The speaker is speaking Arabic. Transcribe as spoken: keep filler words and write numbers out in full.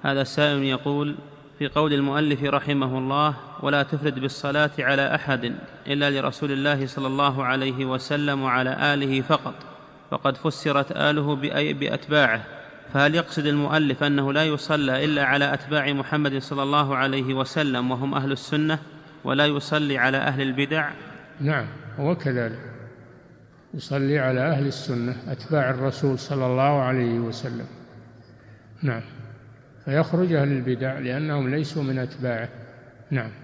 هذا السائل يقول: في قول المؤلف رحمه الله: ولا تفرد بالصلاة على أحد إلا لرسول الله صلى الله عليه وسلم وعلى آله فقط، فقد فسرت آله بأتباعه، فهل يقصد المؤلف أنه لا يصلى إلا على أتباع محمد صلى الله عليه وسلم وهم أهل السنة، ولا يصلي على أهل البدع؟ نعم، هو كذلك، يصلي على أهل السنة أتباع الرسول صلى الله عليه وسلم. نعم، فيخرج أهل البدع لأنهم ليسوا من أتباعه. نعم.